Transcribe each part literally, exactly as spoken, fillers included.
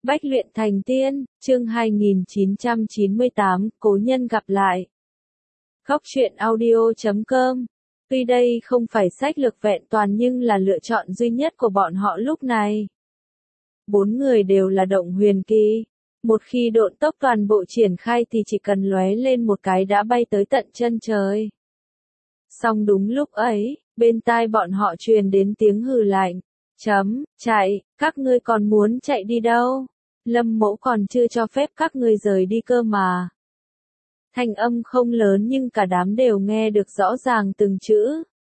Bách luyện thành tiên, chương hai nghìn chín trăm chín mươi tám, cố nhân gặp lại. Góc truyện audio chấm com. Tuy đây không phải sách lược vẹn toàn nhưng là lựa chọn duy nhất của bọn họ lúc này. Bốn người đều là động huyền kỳ. Một khi độn tốc toàn bộ triển khai thì chỉ cần lóe lên một cái đã bay tới tận chân trời. Song đúng lúc ấy, bên tai bọn họ truyền đến tiếng hừ lạnh. Chấm, chạy, các ngươi còn muốn chạy đi đâu? Lâm Mẫu còn chưa cho phép các ngươi rời đi cơ mà. Thanh âm không lớn nhưng cả đám đều nghe được rõ ràng từng chữ.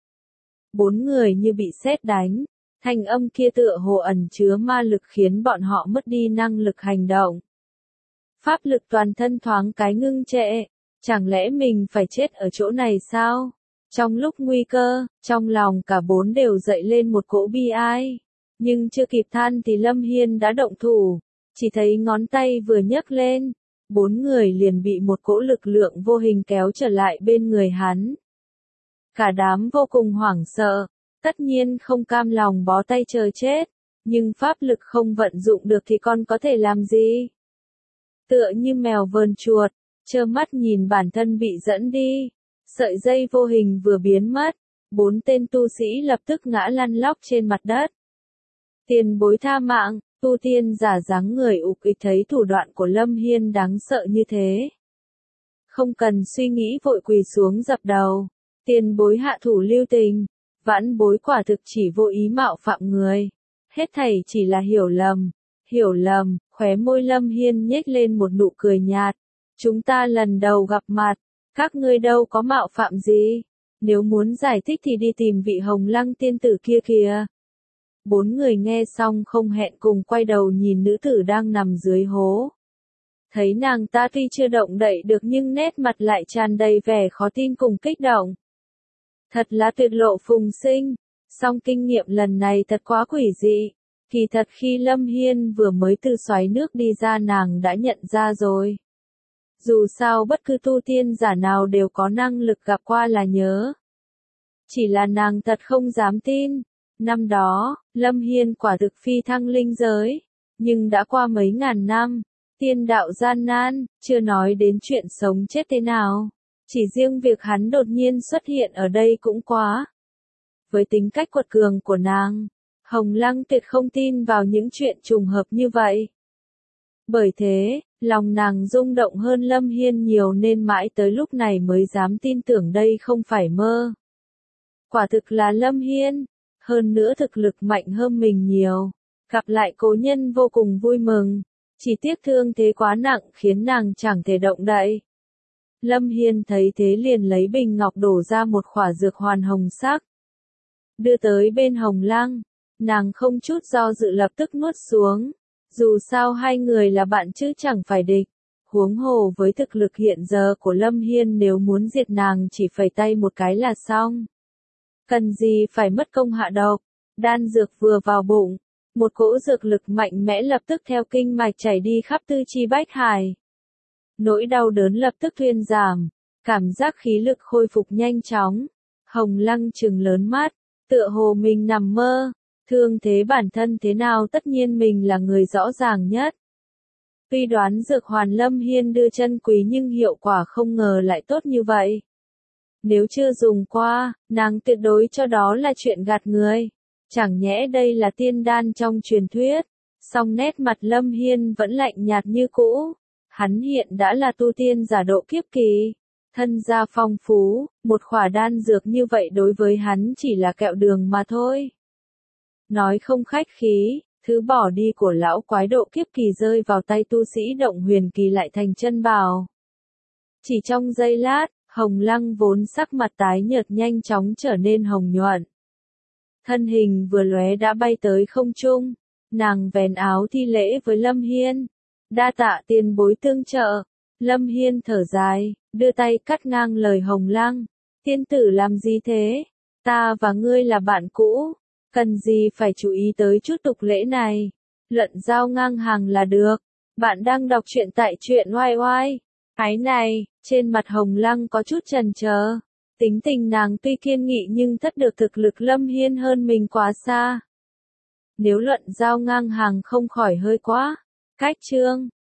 Bốn người như bị sét đánh, thanh âm kia tựa hồ ẩn chứa ma lực khiến bọn họ mất đi năng lực hành động. Pháp lực toàn thân thoáng cái ngưng trệ, chẳng lẽ mình phải chết ở chỗ này sao? Trong lúc nguy cơ, trong lòng cả bốn đều dậy lên một cỗ bi ai. Nhưng chưa kịp than thì Lâm Hiên đã động thủ. Chỉ thấy ngón tay vừa nhấc lên, bốn người liền bị một cỗ lực lượng vô hình kéo trở lại bên người hắn. Cả đám vô cùng hoảng sợ, tất nhiên không cam lòng bó tay chờ chết, nhưng pháp lực không vận dụng được thì con có thể làm gì? Tựa như mèo vờn chuột, trơ mắt nhìn bản thân bị dẫn đi, sợi dây vô hình vừa biến mất, bốn tên tu sĩ lập tức ngã lăn lóc trên mặt đất. Tiền bối tha mạng. Tu tiên giả dáng người ục ịch thấy thủ đoạn của Lâm Hiên đáng sợ như thế. Không cần suy nghĩ vội quỳ xuống dập đầu. Tiền bối hạ thủ lưu tình. Vãn bối quả thực chỉ vô ý mạo phạm người. Hết thảy chỉ là hiểu lầm. Hiểu lầm, khóe môi Lâm Hiên nhếch lên một nụ cười nhạt. Chúng ta lần đầu gặp mặt. Các ngươi đâu có mạo phạm gì. Nếu muốn giải thích thì đi tìm vị Hồng Lăng tiên tử kia kìa. Bốn người nghe xong không hẹn cùng quay đầu nhìn nữ tử đang nằm dưới hố. Thấy nàng ta tuy chưa động đậy được nhưng nét mặt lại tràn đầy vẻ khó tin cùng kích động. Thật là tuyệt lộ phùng sinh, song kinh nghiệm lần này thật quá quỷ dị. Kỳ thật khi Lâm Hiên vừa mới từ xoáy nước đi ra nàng đã nhận ra rồi. Dù sao bất cứ tu tiên giả nào đều có năng lực gặp qua là nhớ. Chỉ là nàng thật không dám tin. Năm đó, Lâm Hiên quả thực phi thăng linh giới, nhưng đã qua mấy ngàn năm, tiên đạo gian nan, chưa nói đến chuyện sống chết thế nào. Chỉ riêng việc hắn đột nhiên xuất hiện ở đây cũng quá. Với tính cách quật cường của nàng, Hồng Lăng tuyệt không tin vào những chuyện trùng hợp như vậy. Bởi thế, lòng nàng rung động hơn Lâm Hiên nhiều nên mãi tới lúc này mới dám tin tưởng đây không phải mơ. Quả thực là Lâm Hiên. Hơn nữa thực lực mạnh hơn mình nhiều. Gặp lại cố nhân vô cùng vui mừng. Chỉ tiếc thương thế quá nặng khiến nàng chẳng thể động đậy. Lâm Hiên thấy thế liền lấy bình ngọc đổ ra một khỏa dược hoàn hồng sắc. Đưa tới bên Hồng Lăng. Nàng không chút do dự lập tức nuốt xuống. Dù sao hai người là bạn chứ chẳng phải địch. Huống hồ với thực lực hiện giờ của Lâm Hiên nếu muốn diệt nàng chỉ phải tay một cái là xong. Cần gì phải mất công hạ độc, đan dược vừa vào bụng, một cỗ dược lực mạnh mẽ lập tức theo kinh mạch chảy đi khắp tư chi bách hải. Nỗi đau đớn lập tức thuyên giảm, cảm giác khí lực khôi phục nhanh chóng. Hồng Lăng trừng lớn mắt, tựa hồ mình nằm mơ, thương thế bản thân thế nào tất nhiên mình là người rõ ràng nhất. Tuy đoán dược hoàn Lâm Hiên đưa chân quý nhưng hiệu quả không ngờ lại tốt như vậy. Nếu chưa dùng qua, nàng tuyệt đối cho đó là chuyện gạt người. Chẳng nhẽ đây là tiên đan trong truyền thuyết. Song nét mặt Lâm Hiên vẫn lạnh nhạt như cũ. Hắn hiện đã là tu tiên giả độ kiếp kỳ. Thân gia phong phú, một khỏa đan dược như vậy đối với hắn chỉ là kẹo đường mà thôi. Nói không khách khí, thứ bỏ đi của lão quái độ kiếp kỳ rơi vào tay tu sĩ động huyền kỳ lại thành chân bảo. Chỉ trong giây lát, Hồng Lăng vốn sắc mặt tái nhợt nhanh chóng trở nên hồng nhuận. Thân hình vừa lóe đã bay tới không trung, nàng vén áo thi lễ với Lâm Hiên. Đa tạ tiền bối tương trợ. Lâm Hiên thở dài, đưa tay cắt ngang lời Hồng Lăng. Tiên tử làm gì thế? Ta và ngươi là bạn cũ, cần gì phải chú ý tới chút tục lễ này. Luận giao ngang hàng là được. Bạn đang đọc truyện tại truyện oai oai. Cái này, trên mặt Hồng Lăng có chút chần chờ. Tính tình nàng tuy kiên nghị nhưng thất được thực lực Lâm Hiên hơn mình quá xa. Nếu luận giao ngang hàng không khỏi hơi quá. Cách chương